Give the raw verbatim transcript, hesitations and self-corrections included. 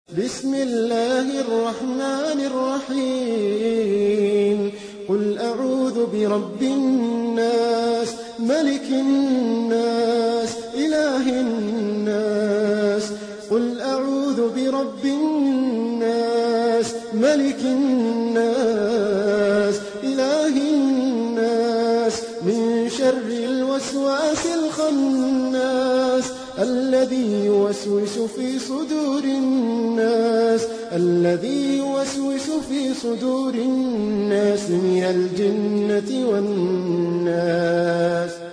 بسم الله الرحمن الرحيم قل أعوذ برب الناس ملك الناس إله الناس قل أعوذ برب الناس ملك الناس إله الناس من شر الوسواس الخناس الذي يوسوس في صدور الناس الذي يوسوس في صدور الناس من الجنة والناس